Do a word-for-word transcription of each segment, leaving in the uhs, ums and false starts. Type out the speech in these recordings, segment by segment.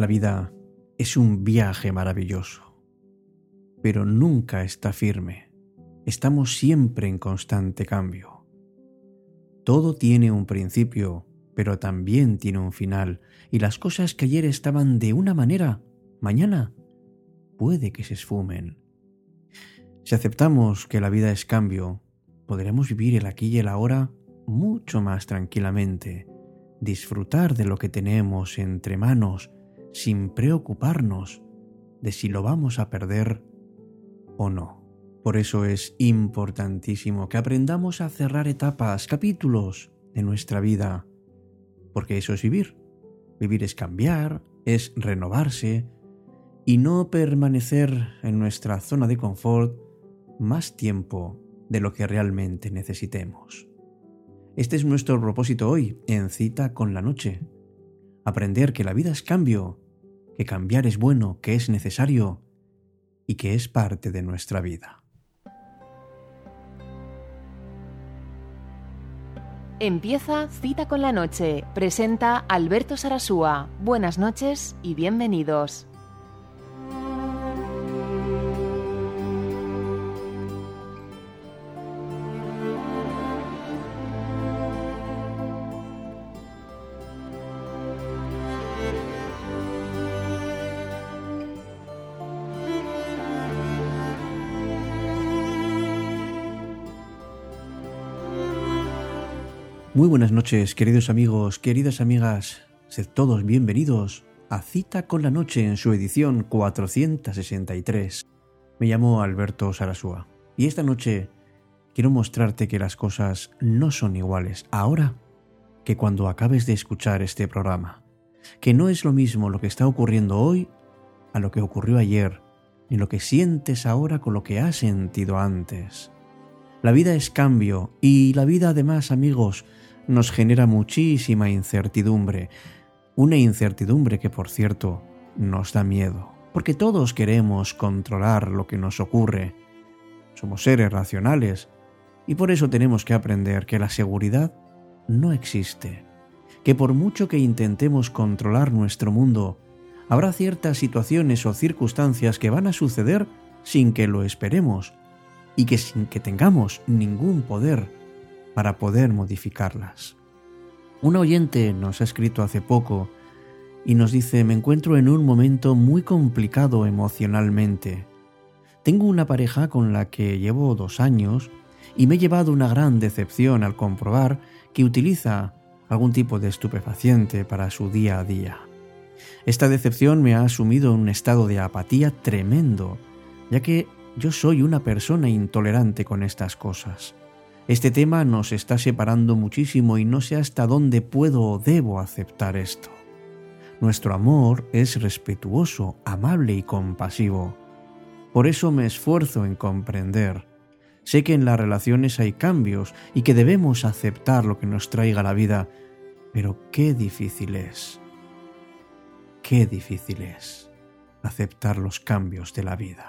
La vida es un viaje maravilloso, pero nunca está firme. Estamos siempre en constante cambio. Todo tiene un principio, pero también tiene un final, y las cosas que ayer estaban de una manera, mañana puede que se esfumen. Si aceptamos que la vida es cambio, podremos vivir el aquí y el ahora mucho más tranquilamente, disfrutar de lo que tenemos entre manos sin preocuparnos de si lo vamos a perder o no. Por eso es importantísimo que aprendamos a cerrar etapas, capítulos de nuestra vida, porque eso es vivir. Vivir es cambiar, es renovarse y no permanecer en nuestra zona de confort más tiempo de lo que realmente necesitemos. Este es nuestro propósito hoy en Cita con la Noche. Aprender que la vida es cambio, que cambiar es bueno, que es necesario y que es parte de nuestra vida. Empieza Cita con la Noche. Presenta Alberto Sarasúa. Buenas noches y bienvenidos. Muy buenas noches, queridos amigos, queridas amigas. Sed todos bienvenidos a Cita con la Noche en su edición cuatrocientos sesenta y tres. Me llamo Alberto Sarasúa y esta noche quiero mostrarte que las cosas no son iguales ahora que cuando acabes de escuchar este programa. Que no es lo mismo lo que está ocurriendo hoy a lo que ocurrió ayer, ni lo que sientes ahora con lo que has sentido antes. La vida es cambio y la vida además, amigos, nos genera muchísima incertidumbre. Una incertidumbre que, por cierto, nos da miedo, porque todos queremos controlar lo que nos ocurre. Somos seres racionales y por eso tenemos que aprender que la seguridad no existe, que por mucho que intentemos controlar nuestro mundo, habrá ciertas situaciones o circunstancias que van a suceder sin que lo esperemos y que sin que tengamos ningún poder para poder modificarlas. Un oyente nos ha escrito hace poco y nos dice: me encuentro en un momento muy complicado emocionalmente. Tengo una pareja con la que llevo dos años y me he llevado una gran decepción al comprobar que utiliza algún tipo de estupefaciente para su día a día. Esta decepción me ha sumido en un estado de apatía tremendo, ya que yo soy una persona intolerante con estas cosas. Este tema nos está separando muchísimo y no sé hasta dónde puedo o debo aceptar esto. Nuestro amor es respetuoso, amable y compasivo. Por eso me esfuerzo en comprender. Sé que en las relaciones hay cambios y que debemos aceptar lo que nos traiga la vida, pero qué difícil es. Qué difícil es aceptar los cambios de la vida.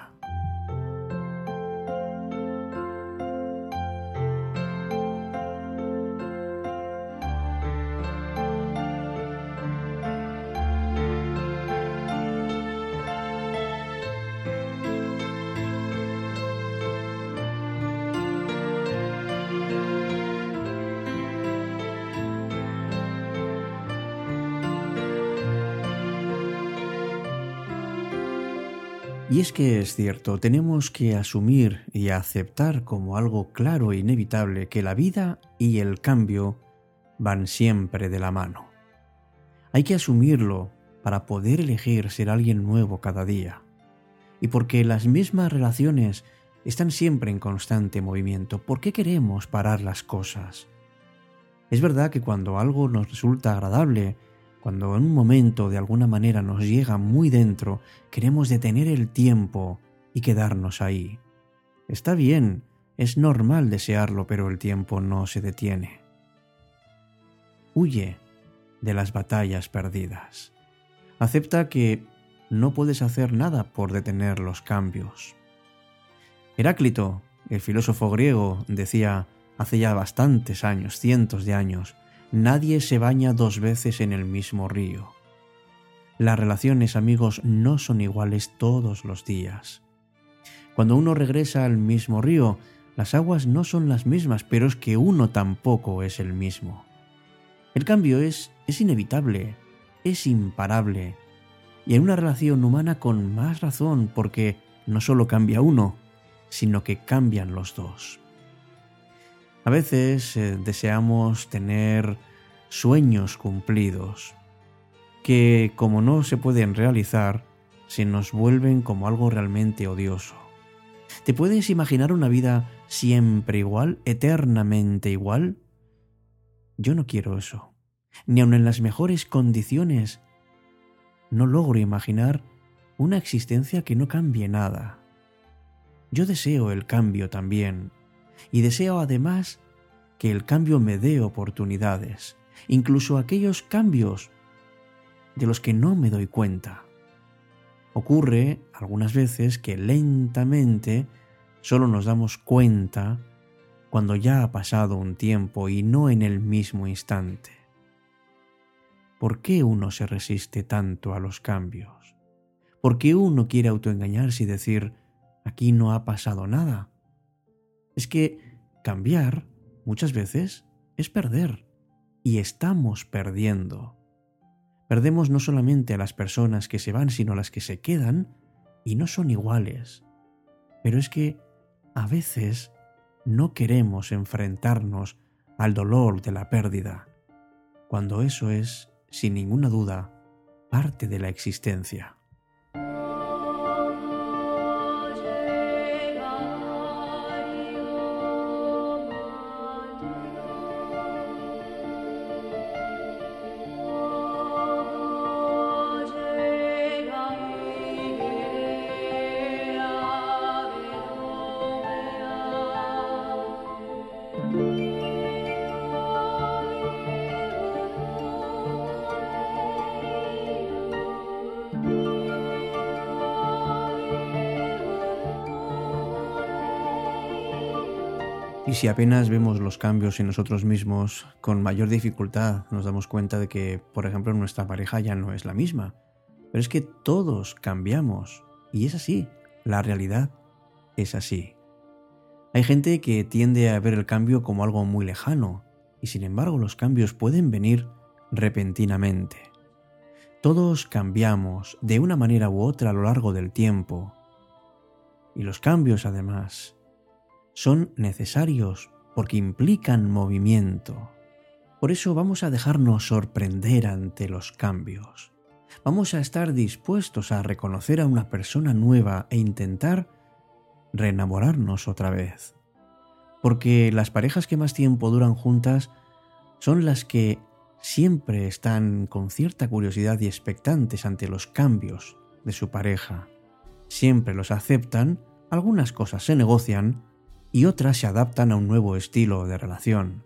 Y es que es cierto, tenemos que asumir y aceptar como algo claro e inevitable que la vida y el cambio van siempre de la mano. Hay que asumirlo para poder elegir ser alguien nuevo cada día. Y porque las mismas relaciones están siempre en constante movimiento, ¿por qué queremos parar las cosas? Es verdad que cuando algo nos resulta agradable, cuando en un momento de alguna manera nos llega muy dentro, queremos detener el tiempo y quedarnos ahí. Está bien, es normal desearlo, pero el tiempo no se detiene. Huye de las batallas perdidas. Acepta que no puedes hacer nada por detener los cambios. Heráclito, el filósofo griego, decía hace ya bastantes años, cientos de años: nadie se baña dos veces en el mismo río. Las relaciones, amigos, no son iguales todos los días. Cuando uno regresa al mismo río, las aguas no son las mismas, pero es que uno tampoco es el mismo. El cambio es, es inevitable, es imparable. Y en una relación humana con más razón, porque no solo cambia uno, sino que cambian los dos. A veces eh, deseamos tener sueños cumplidos, que como no se pueden realizar, se nos vuelven como algo realmente odioso. ¿Te puedes imaginar una vida siempre igual, eternamente igual? Yo no quiero eso. Ni aun en las mejores condiciones no logro imaginar una existencia que no cambie nada. Yo deseo el cambio también, y deseo además que el cambio me dé oportunidades, incluso aquellos cambios de los que no me doy cuenta. Ocurre algunas veces que lentamente solo nos damos cuenta cuando ya ha pasado un tiempo y no en el mismo instante. ¿Por qué uno se resiste tanto a los cambios? ¿Por qué uno quiere autoengañarse y decir, aquí no ha pasado nada? Es que cambiar muchas veces es perder, y estamos perdiendo. Perdemos no solamente a las personas que se van, sino a las que se quedan y no son iguales. Pero es que a veces no queremos enfrentarnos al dolor de la pérdida, cuando eso es, sin ninguna duda, parte de la existencia. Y si apenas vemos los cambios en nosotros mismos, con mayor dificultad nos damos cuenta de que, por ejemplo, nuestra pareja ya no es la misma. Pero es que todos cambiamos, y es así, la realidad es así. Hay gente que tiende a ver el cambio como algo muy lejano, y sin embargo los cambios pueden venir repentinamente. Todos cambiamos de una manera u otra a lo largo del tiempo, y los cambios, además, son necesarios porque implican movimiento. Por eso vamos a dejarnos sorprender ante los cambios. Vamos a estar dispuestos a reconocer a una persona nueva e intentar reenamorarnos otra vez. Porque las parejas que más tiempo duran juntas son las que siempre están con cierta curiosidad y expectantes ante los cambios de su pareja. Siempre los aceptan, algunas cosas se negocian y otras se adaptan a un nuevo estilo de relación.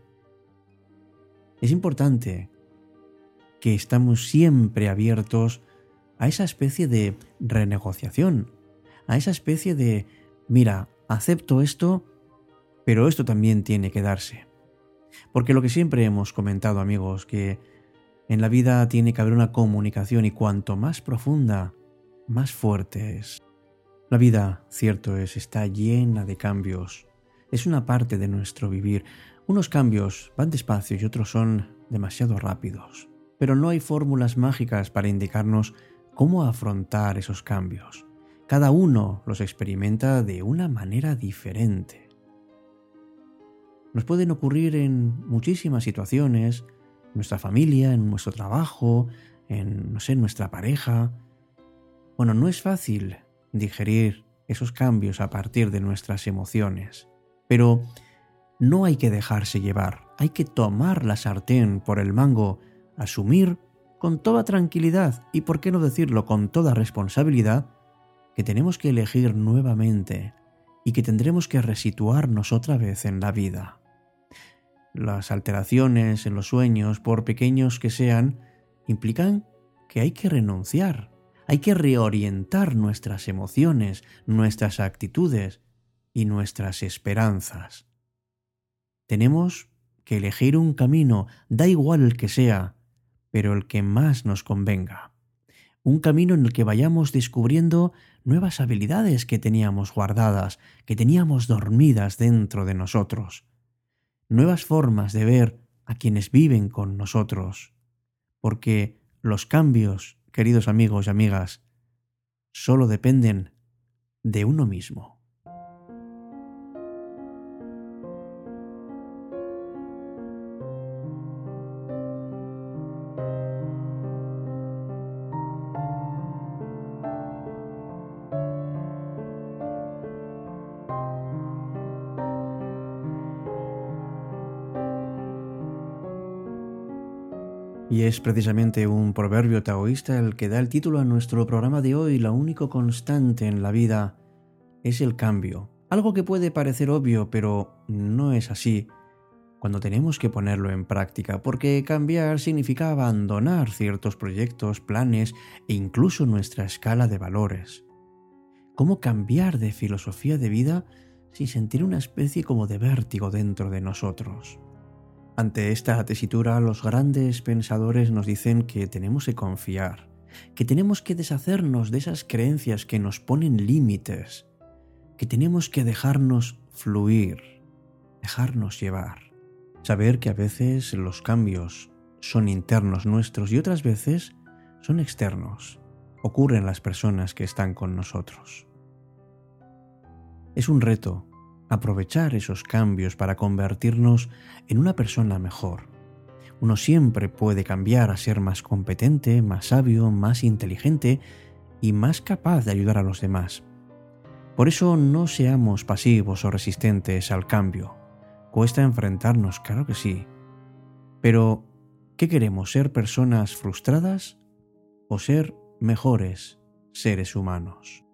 Es importante que estamos siempre abiertos a esa especie de renegociación, a esa especie de, mira, acepto esto, pero esto también tiene que darse. Porque lo que siempre hemos comentado, amigos, que en la vida tiene que haber una comunicación y cuanto más profunda, más fuerte es. La vida, cierto es, está llena de cambios. Es una parte de nuestro vivir. Unos cambios van despacio y otros son demasiado rápidos. Pero no hay fórmulas mágicas para indicarnos cómo afrontar esos cambios. Cada uno los experimenta de una manera diferente. Nos pueden ocurrir en muchísimas situaciones, en nuestra familia, en nuestro trabajo, en, no sé, en nuestra pareja. Bueno, no es fácil digerir esos cambios a partir de nuestras emociones. Pero no hay que dejarse llevar, hay que tomar la sartén por el mango, asumir con toda tranquilidad y, por qué no decirlo, con toda responsabilidad, que tenemos que elegir nuevamente y que tendremos que resituarnos otra vez en la vida. Las alteraciones en los sueños, por pequeños que sean, implican que hay que renunciar, hay que reorientar nuestras emociones, nuestras actitudes y nuestras esperanzas. Tenemos que elegir un camino, da igual el que sea, pero el que más nos convenga. un camino en el que vayamos descubriendo nuevas habilidades que teníamos guardadas, que teníamos dormidas dentro de nosotros, nuevas formas de ver a quienes viven con nosotros, porque los cambios, queridos amigos y amigas, solo dependen de uno mismo. Y es precisamente un proverbio taoísta el que da el título a nuestro programa de hoy. Lo único constante en la vida es el cambio. Algo que puede parecer obvio, pero no es así cuando tenemos que ponerlo en práctica, porque cambiar significa abandonar ciertos proyectos, planes e incluso nuestra escala de valores. ¿Cómo cambiar de filosofía de vida sin sentir una especie como de vértigo dentro de nosotros? Ante esta tesitura, los grandes pensadores nos dicen que tenemos que confiar, que tenemos que deshacernos de esas creencias que nos ponen límites, que tenemos que dejarnos fluir, dejarnos llevar. Saber que a veces los cambios son internos nuestros y otras veces son externos, ocurren en las personas que están con nosotros. Es un reto aprovechar esos cambios para convertirnos en una persona mejor. Uno siempre puede cambiar a ser más competente, más sabio, más inteligente y más capaz de ayudar a los demás. Por eso no seamos pasivos o resistentes al cambio. Cuesta enfrentarnos, claro que sí. Pero, ¿qué queremos? ¿Ser personas frustradas o ser mejores seres humanos?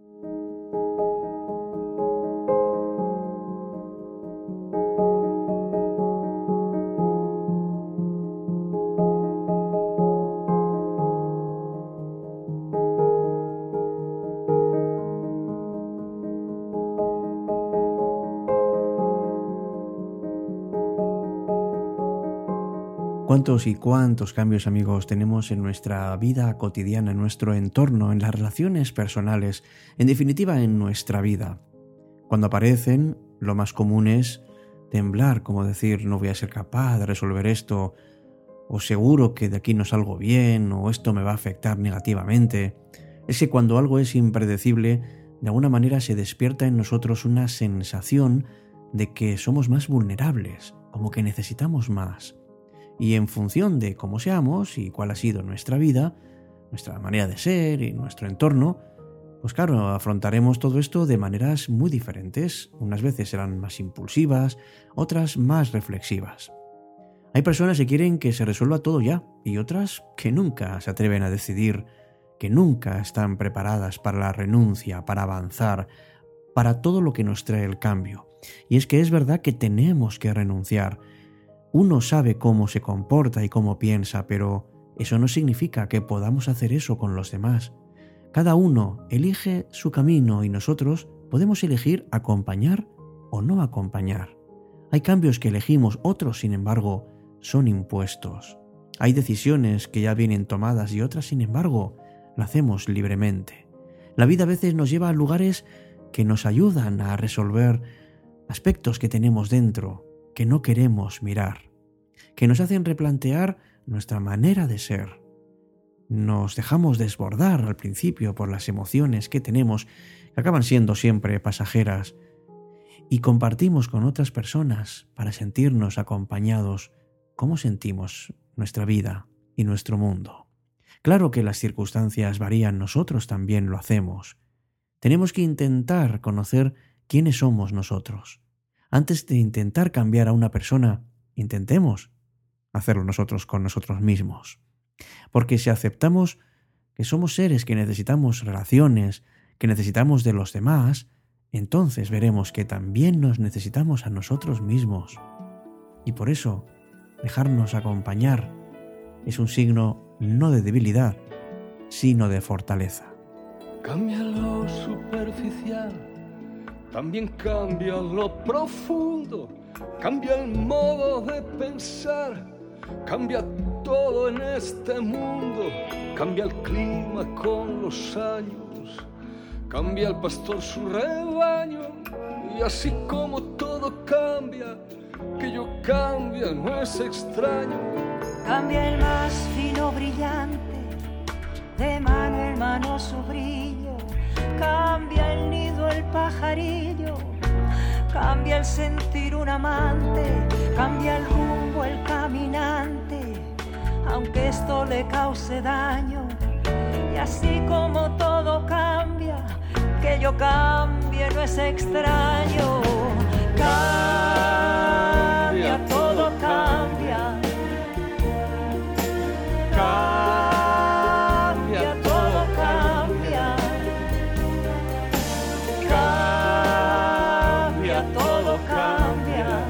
¿Cuántos y cuántos cambios, amigos, tenemos en nuestra vida cotidiana, en nuestro entorno, en las relaciones personales, en definitiva en nuestra vida? Cuando aparecen, lo más común es temblar, como decir, no voy a ser capaz de resolver esto, o seguro que de aquí no salgo bien, o esto me va a afectar negativamente. Es que cuando algo es impredecible, de alguna manera se despierta en nosotros una sensación de que somos más vulnerables, como que necesitamos más. Y en función de cómo seamos y cuál ha sido nuestra vida, nuestra manera de ser y nuestro entorno, pues claro, afrontaremos todo esto de maneras muy diferentes. Unas veces serán más impulsivas, otras más reflexivas. Hay personas que quieren que se resuelva todo ya y otras que nunca se atreven a decidir, que nunca están preparadas para la renuncia, para avanzar, para todo lo que nos trae el cambio. Y es que es verdad que tenemos que renunciar. Uno sabe cómo se comporta y cómo piensa, pero eso no significa que podamos hacer eso con los demás. Cada uno elige su camino y nosotros podemos elegir acompañar o no acompañar. Hay cambios que elegimos, otros, sin embargo, son impuestos. Hay decisiones que ya vienen tomadas y otras, sin embargo, lo hacemos libremente. La vida a veces nos lleva a lugares que nos ayudan a resolver aspectos que tenemos dentro, que no queremos mirar, que nos hacen replantear nuestra manera de ser. Nos dejamos desbordar al principio por las emociones que tenemos, que acaban siendo siempre pasajeras, y compartimos con otras personas para sentirnos acompañados cómo sentimos nuestra vida y nuestro mundo. Claro que las circunstancias varían, nosotros también lo hacemos. Tenemos que intentar conocer quiénes somos nosotros. Antes de intentar cambiar a una persona, intentemos hacerlo nosotros con nosotros mismos. Porque si aceptamos que somos seres que necesitamos relaciones, que necesitamos de los demás, entonces veremos que también nos necesitamos a nosotros mismos. Y por eso, dejarnos acompañar es un signo no de debilidad, sino de fortaleza. Cambia lo superficial, también cambia lo profundo, cambia el modo de pensar, cambia todo en este mundo, cambia el clima con los años, cambia el pastor su rebaño, y así como todo cambia, que yo cambie no es extraño. Cambia el más fino brillante, de mano en mano su brillo, cambia el nido el pajarillo, cambia el sentir un amante, cambia el rumbo el caminante, aunque esto le cause daño. Y así como todo cambia, que yo cambie no es extraño. Cambia, todo cambia. Cambia, todo cambia. Cambia, todo cambia.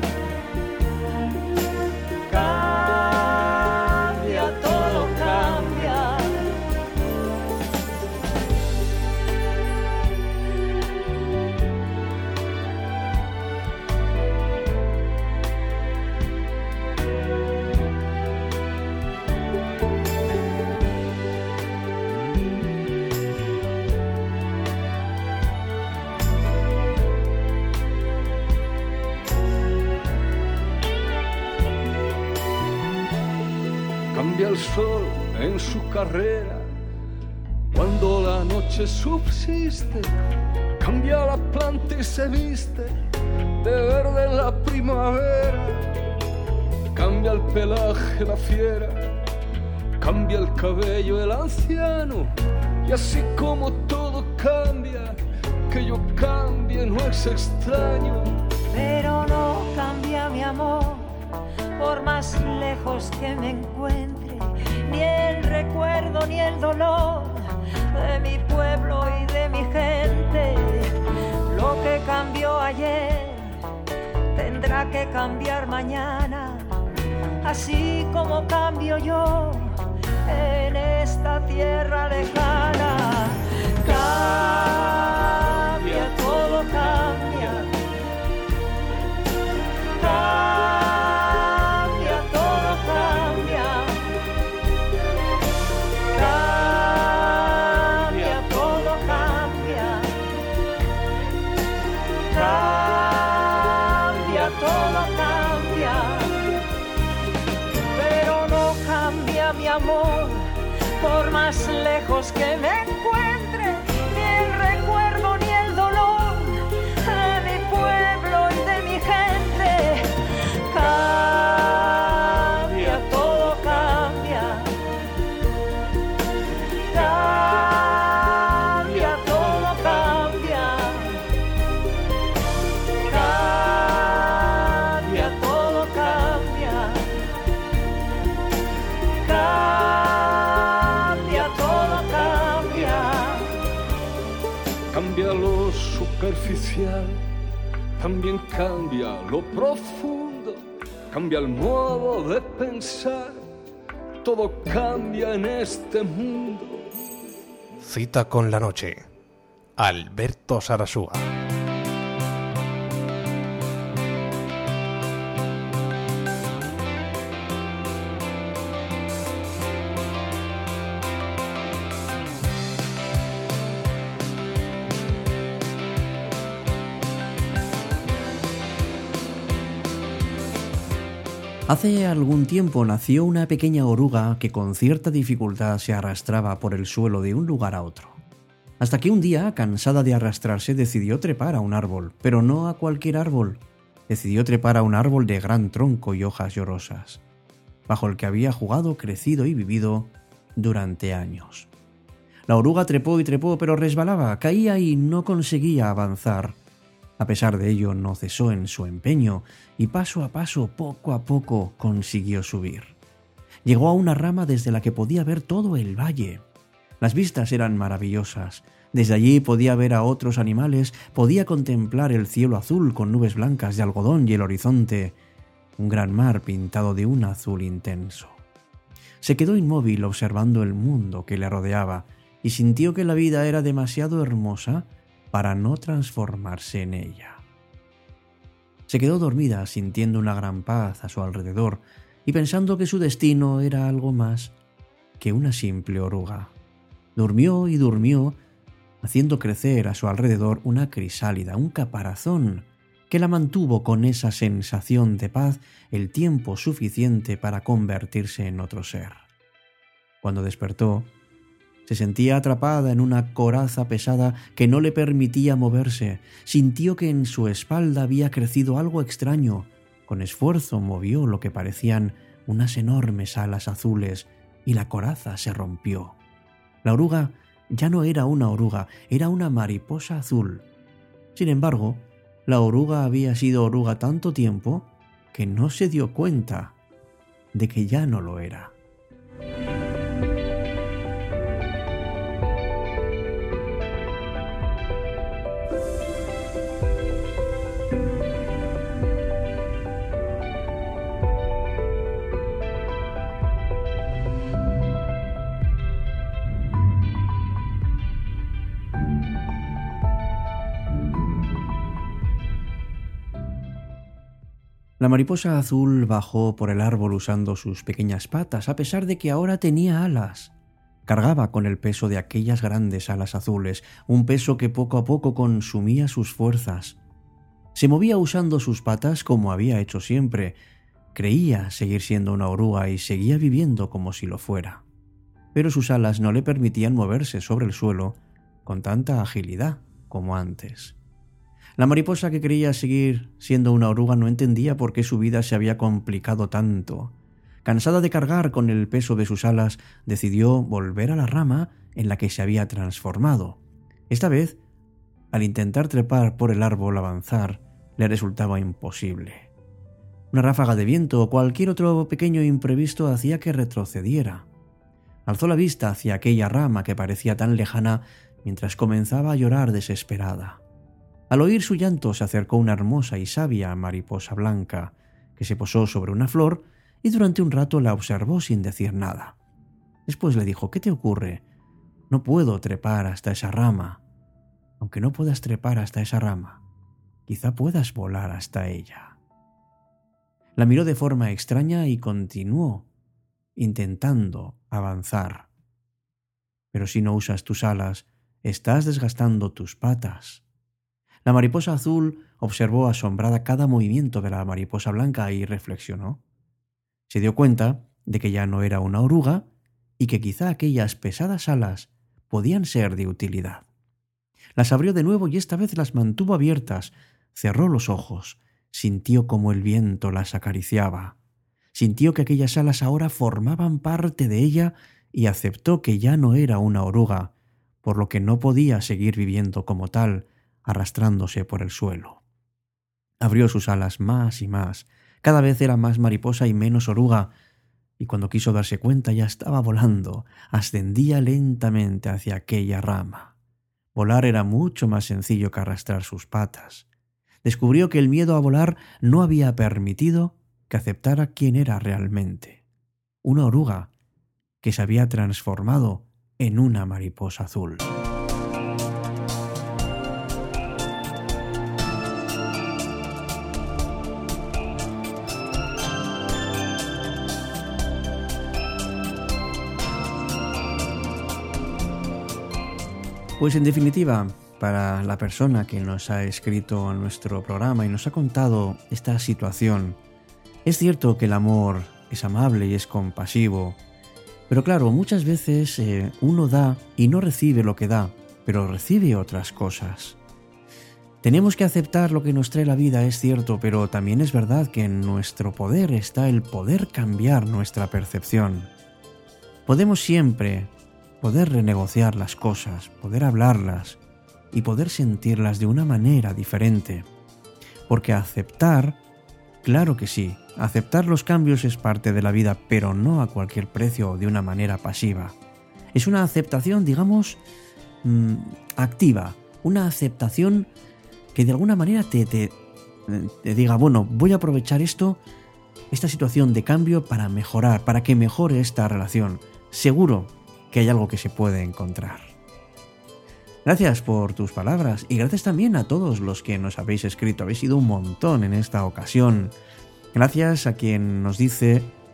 Cambia, todo cambia. Cambia el sol en su carrera, cuando la noche subsiste, cambia la planta y se viste de verde en la primavera, cambia el pelaje la fiera, cambia el cabello el anciano, y así como todo cambia, que yo cambie no es extraño. Pero no cambia mi amor, por más lejos que me encuentre, ni el recuerdo ni el dolor de mi pueblo y de mi gente. Lo que cambió ayer tendrá que cambiar mañana, así como cambio yo en esta tierra lejana. Cambia, todo cambia. Cambia, todo cambia. Cambia, todo cambia. Cambia, todo cambia. Pero no cambia mi amor, por más lejos que me encuentre, ni el recuerdo ni el dolor de mi pueblo y de mi gente. Cambia, todo cambia. Cambia, todo cambia. Cambia, todo cambia. Cambia, todo cambia. Cambia lo superficial, también cambia lo profundo, cambia el modo de pensar, todo cambia en este mundo. Cita con la noche. Alberto Sarasúa. Hace algún tiempo nació una pequeña oruga que con cierta dificultad se arrastraba por el suelo de un lugar a otro. Hasta que un día, cansada de arrastrarse, decidió trepar a un árbol, pero no a cualquier árbol. Decidió trepar a un árbol de gran tronco y hojas llorosas, bajo el que había jugado, crecido y vivido durante años. La oruga trepó y trepó, pero resbalaba, caía y no conseguía avanzar. A pesar de ello, no cesó en su empeño y paso a paso, poco a poco, consiguió subir. Llegó a una rama desde la que podía ver todo el valle. Las vistas eran maravillosas. Desde allí podía ver a otros animales, podía contemplar el cielo azul con nubes blancas de algodón y el horizonte, un gran mar pintado de un azul intenso. Se quedó inmóvil observando el mundo que le rodeaba y sintió que la vida era demasiado hermosa para no transformarse en ella. Se quedó dormida sintiendo una gran paz a su alrededor y pensando que su destino era algo más que una simple oruga. Durmió y durmió, haciendo crecer a su alrededor una crisálida, un caparazón, que la mantuvo con esa sensación de paz el tiempo suficiente para convertirse en otro ser. Cuando despertó, se sentía atrapada en una coraza pesada que no le permitía moverse. Sintió que en su espalda había crecido algo extraño. Con esfuerzo movió lo que parecían unas enormes alas azules y la coraza se rompió. La oruga ya no era una oruga, era una mariposa azul. Sin embargo, la oruga había sido oruga tanto tiempo que no se dio cuenta de que ya no lo era. La mariposa azul bajó por el árbol usando sus pequeñas patas, a pesar de que ahora tenía alas. Cargaba con el peso de aquellas grandes alas azules, un peso que poco a poco consumía sus fuerzas. Se movía usando sus patas como había hecho siempre. Creía seguir siendo una oruga y seguía viviendo como si lo fuera. Pero sus alas no le permitían moverse sobre el suelo con tanta agilidad como antes. La mariposa, que creía seguir siendo una oruga, no entendía por qué su vida se había complicado tanto. Cansada de cargar con el peso de sus alas, decidió volver a la rama en la que se había transformado. Esta vez, al intentar trepar por el árbol, avanzar le resultaba imposible. Una ráfaga de viento o cualquier otro pequeño imprevisto hacía que retrocediera. Alzó la vista hacia aquella rama que parecía tan lejana mientras comenzaba a llorar desesperada. Al oír su llanto se acercó una hermosa y sabia mariposa blanca que se posó sobre una flor y durante un rato la observó sin decir nada. Después le dijo: «¿Qué te ocurre? No puedo trepar hasta esa rama. Aunque no puedas trepar hasta esa rama, quizá puedas volar hasta ella». La miró de forma extraña y continuó intentando avanzar. «Pero si no usas tus alas, estás desgastando tus patas». La mariposa azul observó asombrada cada movimiento de la mariposa blanca y reflexionó. Se dio cuenta de que ya no era una oruga y que quizá aquellas pesadas alas podían ser de utilidad. Las abrió de nuevo y esta vez las mantuvo abiertas. Cerró los ojos, sintió como el viento las acariciaba. Sintió que aquellas alas ahora formaban parte de ella y aceptó que ya no era una oruga, por lo que no podía seguir viviendo como tal, arrastrándose por el suelo. Abrió sus alas más y más. Cada vez era más mariposa y menos oruga, y cuando quiso darse cuenta ya estaba volando. Ascendía lentamente hacia aquella rama. Volar era mucho más sencillo que arrastrar sus patas. Descubrió que el miedo a volar no había permitido que aceptara quién era realmente. Una oruga que se había transformado en una mariposa azul. Pues en definitiva, para la persona que nos ha escrito nuestro programa y nos ha contado esta situación, es cierto que el amor es amable y es compasivo, pero claro, muchas veces eh, uno da y no recibe lo que da, pero recibe otras cosas. Tenemos que aceptar lo que nos trae la vida, es cierto, pero también es verdad que en nuestro poder está el poder cambiar nuestra percepción. Podemos siempre poder renegociar las cosas, poder hablarlas y poder sentirlas de una manera diferente. Porque aceptar, claro que sí, aceptar los cambios es parte de la vida, pero no a cualquier precio o de una manera pasiva. Es una aceptación, digamos, mmm, activa, una aceptación que de alguna manera te, te, te diga, bueno, voy a aprovechar esto, esta situación de cambio para mejorar, para que mejore esta relación. Seguro que hay algo que se puede encontrar. Gracias por tus palabras y gracias también a todos los que nos habéis escrito. Habéis sido un montón en esta ocasión. Gracias a quien nos dice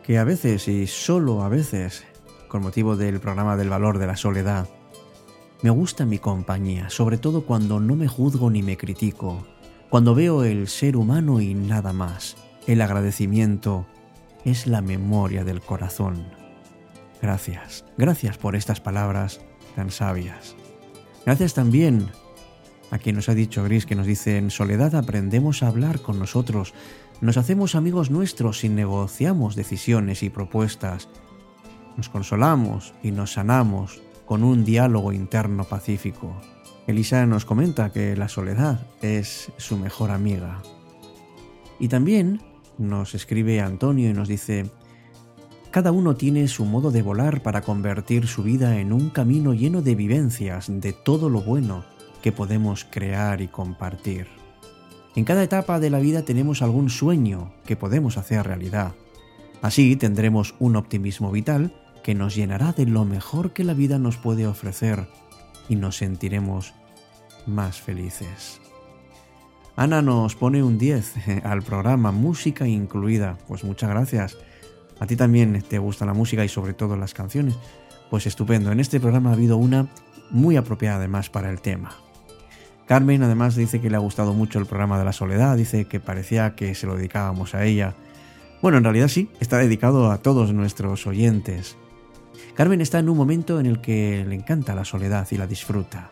que a veces, y solo a veces, con motivo del programa del valor de la soledad, me gusta mi compañía, sobre todo cuando no me juzgo ni me critico, cuando veo el ser humano y nada más. El agradecimiento es la memoria del corazón. Gracias, gracias por estas palabras tan sabias. Gracias también a quien nos ha dicho Gris, que nos dice: en soledad aprendemos a hablar con nosotros, nos hacemos amigos nuestros y negociamos decisiones y propuestas, nos consolamos y nos sanamos con un diálogo interno pacífico. Elisa nos comenta que la soledad es su mejor amiga. Y también nos escribe Antonio y nos dice: cada uno tiene su modo de volar para convertir su vida en un camino lleno de vivencias, de todo lo bueno que podemos crear y compartir. En cada etapa de la vida tenemos algún sueño que podemos hacer realidad. Así tendremos un optimismo vital que nos llenará de lo mejor que la vida nos puede ofrecer y nos sentiremos más felices. Ana nos pone un diez al programa, música incluida. Pues muchas gracias. A ti también te gusta la música y sobre todo las canciones. Pues estupendo. En este programa ha habido una muy apropiada además para el tema. Carmen además dice que le ha gustado mucho el programa de la soledad, dice que parecía que se lo dedicábamos a ella. Bueno, en realidad sí, está dedicado a todos nuestros oyentes. Carmen está en un momento en el que le encanta la soledad y la disfruta.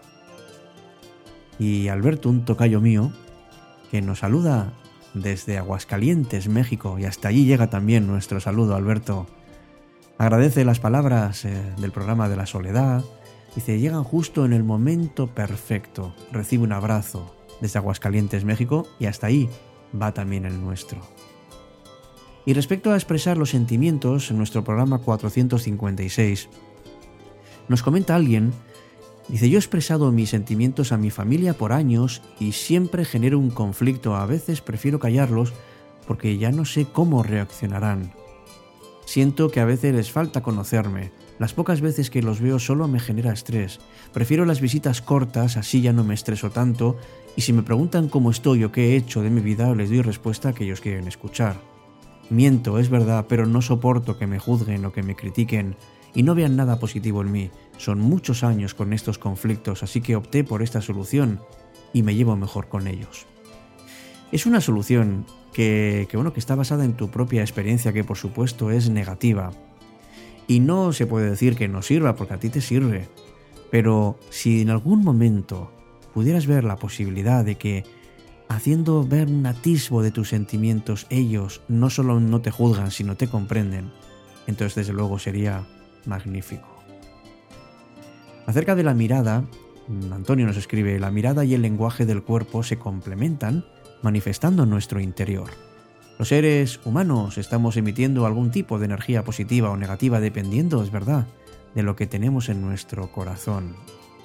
Y Alberto, un tocayo mío, que nos saluda desde Aguascalientes, México, y hasta allí llega también nuestro saludo, Alberto. Agradece las palabras eh, del programa de la soledad. Dice: llegan justo en el momento perfecto. Recibe un abrazo desde Aguascalientes, México, y hasta ahí va también el nuestro. Y respecto a expresar los sentimientos, en nuestro programa cuatrocientos cincuenta y seis, nos comenta alguien, dice: yo he expresado mis sentimientos a mi familia por años y siempre genero un conflicto. A veces prefiero callarlos porque ya no sé cómo reaccionarán. Siento que a veces les falta conocerme. Las pocas veces que los veo solo me genera estrés. Prefiero las visitas cortas, así ya no me estreso tanto, y si me preguntan cómo estoy o qué he hecho de mi vida, les doy respuesta que ellos quieren escuchar. Miento, es verdad, pero no soporto que me juzguen o que me critiquen y no vean nada positivo en mí. Son muchos años con estos conflictos, así que opté por esta solución y me llevo mejor con ellos. Es una solución que, que, bueno, que está basada en tu propia experiencia, que por supuesto es negativa. Y no se puede decir que no sirva, porque a ti te sirve. Pero si en algún momento pudieras ver la posibilidad de que, haciendo ver un atisbo de tus sentimientos, ellos no solo no te juzgan, sino te comprenden, entonces desde luego sería magnífico. Acerca de la mirada, Antonio nos escribe: la mirada y el lenguaje del cuerpo se complementan, manifestando nuestro interior. Los seres humanos estamos emitiendo algún tipo de energía positiva o negativa dependiendo, es verdad, de lo que tenemos en nuestro corazón.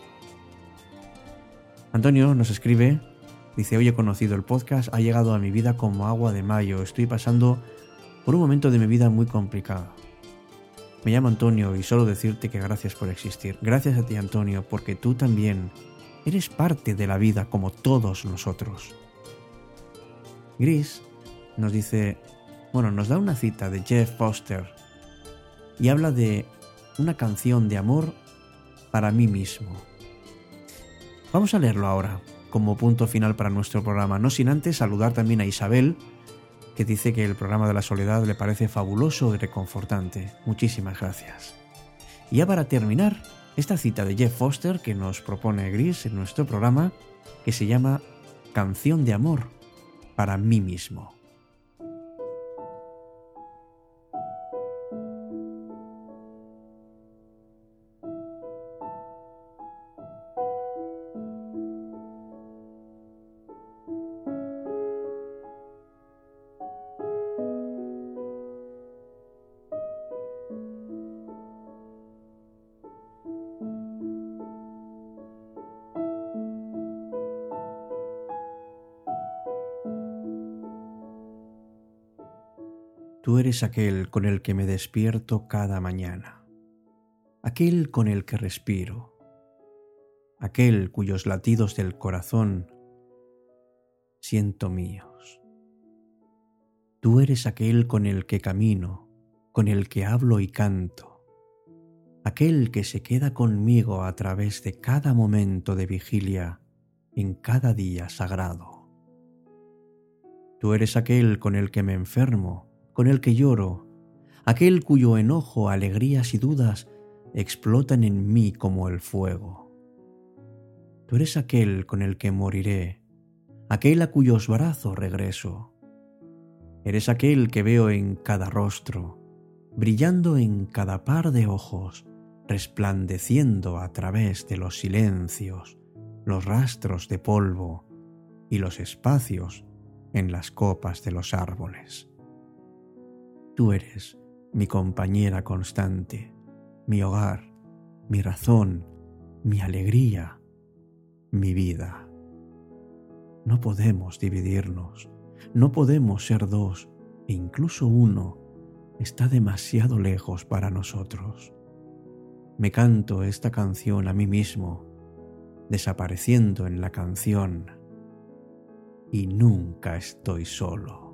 Antonio nos escribe, dice: hoy he conocido el podcast, ha llegado a mi vida como agua de mayo, estoy pasando por un momento de mi vida muy complicado. Me llamo Antonio y solo decirte que gracias por existir. Gracias a ti, Antonio, porque tú también eres parte de la vida como todos nosotros. Gris nos dice, bueno, nos da una cita de Jeff Foster y habla de una canción de amor para mí mismo. Vamos a leerlo ahora, como punto final para nuestro programa, no sin antes saludar también a Isabel, que dice que el programa de la soledad le parece fabuloso y reconfortante. Muchísimas gracias. Y ya para terminar, esta cita de Jeff Foster que nos propone Gris en nuestro programa, que se llama Canción de amor para mí mismo. Tú eres aquel con el que me despierto cada mañana, aquel con el que respiro, aquel cuyos latidos del corazón siento míos. Tú eres aquel con el que camino, con el que hablo y canto, aquel que se queda conmigo a través de cada momento de vigilia en cada día sagrado. Tú eres aquel con el que me enfermo, con el que lloro, aquel cuyo enojo, alegrías y dudas explotan en mí como el fuego. Tú eres aquel con el que moriré, aquel a cuyos brazos regreso. Eres aquel que veo en cada rostro, brillando en cada par de ojos, resplandeciendo a través de los silencios, los rastros de polvo y los espacios en las copas de los árboles. Tú eres mi compañera constante, mi hogar, mi razón, mi alegría, mi vida. No podemos dividirnos, no podemos ser dos, e incluso uno está demasiado lejos para nosotros. Me canto esta canción a mí mismo, desapareciendo en la canción, y nunca estoy solo.